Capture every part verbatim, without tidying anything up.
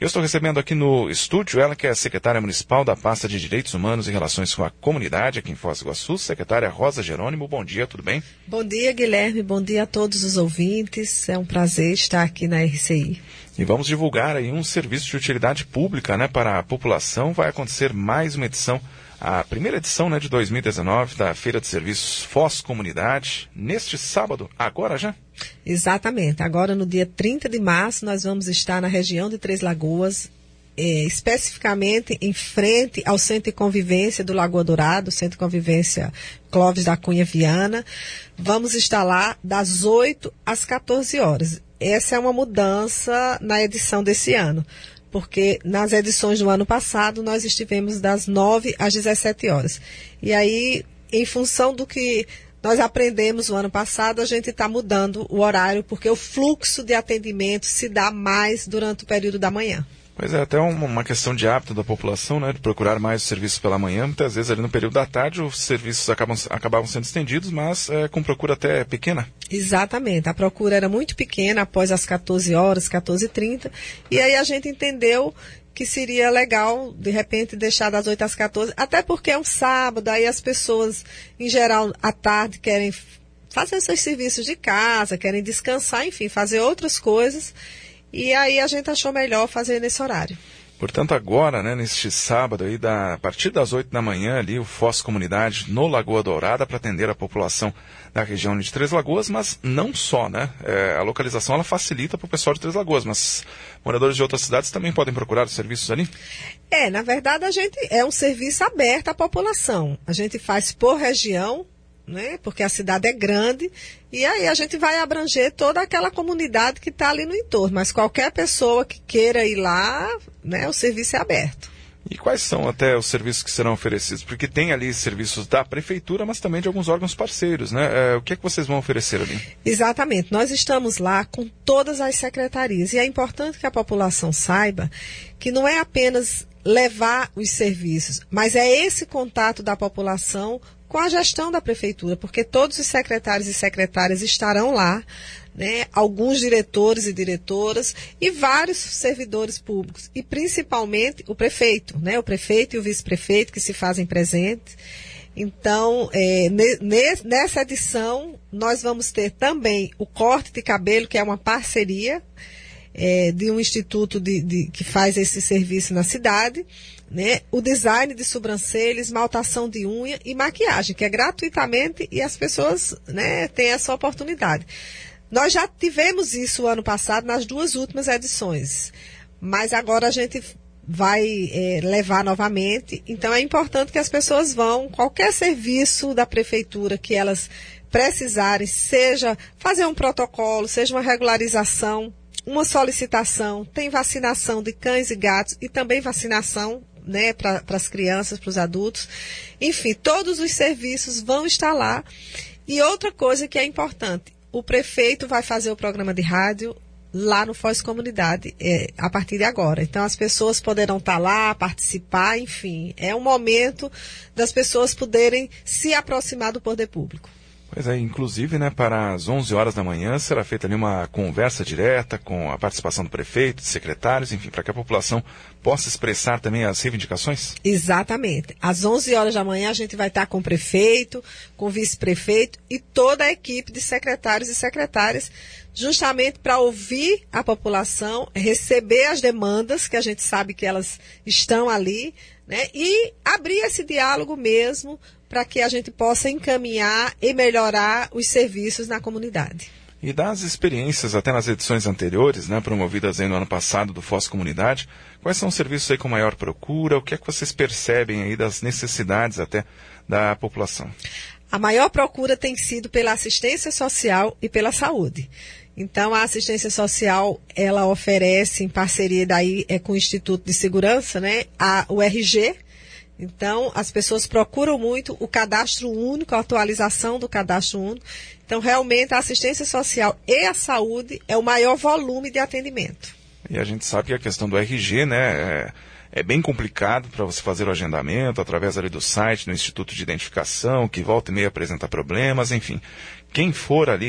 Eu estou recebendo aqui no estúdio ela que é secretária municipal da pasta de Direitos Humanos e Relações com a Comunidade aqui em Foz do Iguaçu, secretária Rosa Jerônimo. Bom dia, tudo bem? Bom dia, Guilherme. Bom dia a todos os ouvintes. É um prazer estar aqui na R C I. E vamos divulgar aí um serviço de utilidade pública, né, para a população. Vai acontecer mais uma edição, a primeira edição, né, de dois mil e dezenove da Feira de Serviços Foz Comunidade, neste sábado, agora já? Exatamente. Agora, no dia trinta de março, nós vamos estar na região de Três Lagoas, eh, especificamente em frente ao Centro de Convivência do Lagoa Dourado, Centro de Convivência Clóvis da Cunha Viana. Vamos estar lá das oito às quatorze horas. Essa é uma mudança na edição desse ano, porque nas edições do ano passado nós estivemos das nove às dezessete horas. E aí, em função do que nós aprendemos no ano passado, a gente está mudando o horário, porque o fluxo de atendimento se dá mais durante o período da manhã. Pois é, até uma, uma questão de hábito da população, né, de procurar mais os serviços pela manhã. Muitas vezes ali no período da tarde os serviços acabam, acabavam sendo estendidos, mas é, com procura até pequena. Exatamente, a procura era muito pequena após as quatorze horas, quatorze e trinta, e aí a gente entendeu que seria legal, de repente, deixar das oito às quatorze, até porque é um sábado, aí as pessoas, em geral, à tarde querem fazer seus serviços de casa, querem descansar, enfim, fazer outras coisas, e aí a gente achou melhor fazer nesse horário. Portanto, agora, né, neste sábado, aí, da, a partir das oito da manhã, ali, o Foz Comunidade no Lagoa Dourada, para atender a população da região de Três Lagoas, mas não só, né? É, a localização, ela facilita para o pessoal de Três Lagoas, mas moradores de outras cidades também podem procurar os serviços ali? É, na verdade, a gente é um serviço aberto à população. A gente faz por região, né? Porque a cidade é grande, e aí a gente vai abranger toda aquela comunidade que está ali no entorno, mas qualquer pessoa que queira ir lá, né, o serviço é aberto. E quais são até os serviços que serão oferecidos? Porque tem ali serviços da prefeitura, mas também de alguns órgãos parceiros, né? É, o que é que vocês vão oferecer ali? Exatamente, nós estamos lá com todas as secretarias, e é importante que a população saiba que não é apenas levar os serviços, mas é esse contato da população com a gestão da prefeitura, porque todos os secretários e secretárias estarão lá, né, alguns diretores e diretoras e vários servidores públicos, e principalmente o prefeito, né, o prefeito e o vice-prefeito que se fazem presentes. Então, é, ne, nessa edição, nós vamos ter também o corte de cabelo, que é uma parceria é, de um instituto de, de, que faz esse serviço na cidade, né, o design de sobrancelha, esmaltação de unha e maquiagem, que é gratuitamente e as pessoas, né, têm essa oportunidade. Nós já tivemos isso o ano passado nas duas últimas edições, mas agora a gente vai é, levar novamente. Então é importante que as pessoas vão, qualquer serviço da prefeitura que elas precisarem, seja fazer um protocolo, seja uma regularização, uma solicitação, tem vacinação de cães e gatos e também vacinação, né, para as crianças, para os adultos. Enfim, todos os serviços vão estar lá. E outra coisa que é importante, o prefeito vai fazer o programa de rádio lá no Foz Comunidade, é, a partir de agora. Então, as pessoas poderão estar lá, participar, enfim. É um momento das pessoas poderem se aproximar do poder público. Pois é, inclusive, né, para as onze horas da manhã será feita ali uma conversa direta com a participação do prefeito, de secretários, enfim, para que a população possa expressar também as reivindicações? Exatamente. Às onze horas da manhã a gente vai estar com o prefeito, com o vice-prefeito e toda a equipe de secretários e secretárias, justamente para ouvir a população, receber as demandas, que a gente sabe que elas estão ali, né, e abrir esse diálogo mesmo, para que a gente possa encaminhar e melhorar os serviços na comunidade. E das experiências até nas edições anteriores, né, promovidas aí no ano passado do Foz Comunidade, quais são os serviços aí com maior procura? O que é que vocês percebem aí das necessidades até da população? A maior procura tem sido pela assistência social e pela saúde. Então, a assistência social, ela oferece, em parceria daí é com o Instituto de Segurança, né, a, o R G. Então, as pessoas procuram muito o cadastro único, a atualização do cadastro único. Então, realmente, a assistência social e a saúde é o maior volume de atendimento. E a gente sabe que a questão do R G, né, é, é bem complicado para você fazer o agendamento através ali do site, do Instituto de Identificação, que volta e meia apresenta problemas, enfim. Quem for ali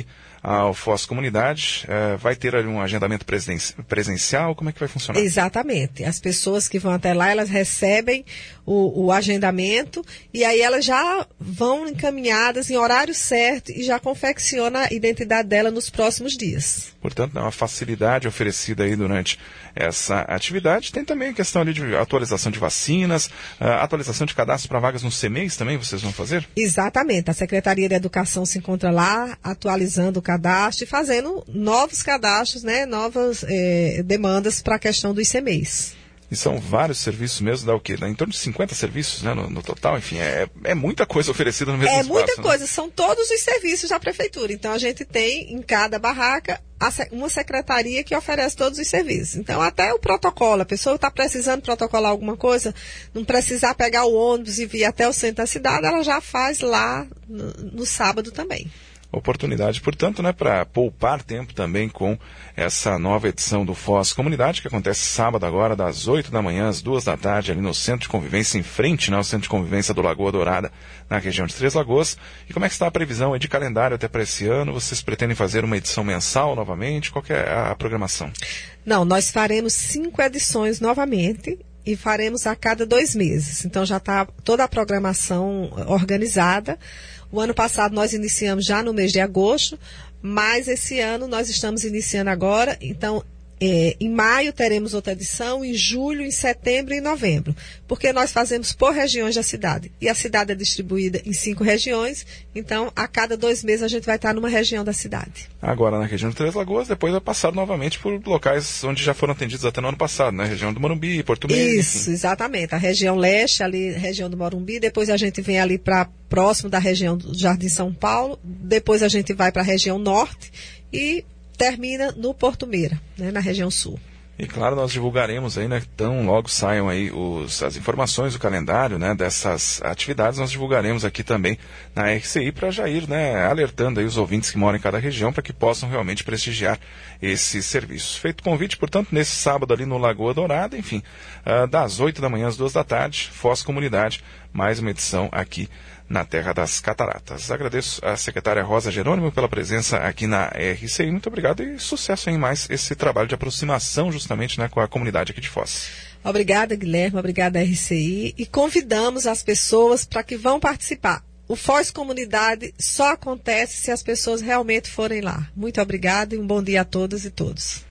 ao Foz Comunidade, uh, vai ter ali um agendamento presen presencial? Como é que vai funcionar? Exatamente. As pessoas que vão até lá, elas recebem o, o agendamento e aí elas já vão encaminhadas em horário certo e já confecciona a identidade dela nos próximos dias. Portanto, é uma facilidade oferecida aí durante essa atividade. Tem também a questão ali de atualização de vacinas, uh, atualização de cadastro para vagas no C M E I S também vocês vão fazer? Exatamente. A Secretaria de Educação se encontra lá, atualizando o cadastro e fazendo novos cadastros, né, novas eh, demandas para a questão dos C M E I S. E são vários serviços mesmo, dá o quê? Dá em torno de cinquenta serviços, né, no, no total, enfim, é, é muita coisa oferecida no mesmo é espaço. É muita né? coisa, são todos os serviços da Prefeitura. Então, a gente tem em cada barraca uma secretaria que oferece todos os serviços. Então, até o protocolo, a pessoa está precisando protocolar alguma coisa, não precisar pegar o ônibus e vir até o centro da cidade, ela já faz lá no, no sábado também. Oportunidade, portanto, né, para poupar tempo também com essa nova edição do Foz Comunidade, que acontece sábado agora, das oito da manhã às duas da tarde, ali no Centro de Convivência, em frente, né, ao Centro de Convivência do Lagoa Dourada, na região de Três Lagoas. E como é que está a previsão aí de calendário até para esse ano? Vocês pretendem fazer uma edição mensal novamente? Qual que é a, a programação? Não, nós faremos cinco edições novamente e faremos a cada dois meses. Então já está toda a programação organizada. O ano passado nós iniciamos já no mês de agosto, mas esse ano nós estamos iniciando agora, então é, em maio teremos outra edição, em julho, em setembro e em novembro, porque nós fazemos por regiões da cidade, e a cidade é distribuída em cinco regiões, então a cada dois meses a gente vai estar numa região da cidade. Agora na região de Três Lagoas, depois vai passar novamente por locais onde já foram atendidos até no ano passado, né? Região do Morumbi, Porto Meire. Isso, enfim. Exatamente, a região leste, ali, região do Morumbi, depois a gente vem ali para próximo da região do Jardim São Paulo, depois a gente vai para a região norte e termina no Porto Meira, né, na região sul. E claro, nós divulgaremos aí, né, tão logo saiam aí os, as informações, o calendário, né, dessas atividades, nós divulgaremos aqui também na R C I para já ir, né, alertando aí os ouvintes que moram em cada região para que possam realmente prestigiar esses serviços. Feito o convite, portanto, nesse sábado ali no Lagoa Dourada, enfim, uh, das oito da manhã às duas da tarde, Foz Comunidade, mais uma edição aqui na Terra das Cataratas. Agradeço à secretária Rosa Jerônimo pela presença aqui na R C I. Muito obrigado e sucesso em mais esse trabalho de aproximação justamente, né, com a comunidade aqui de Foz. Obrigada, Guilherme. Obrigada, R C I. E convidamos as pessoas para que vão participar. O Foz Comunidade só acontece se as pessoas realmente forem lá. Muito obrigada e um bom dia a todas e todos.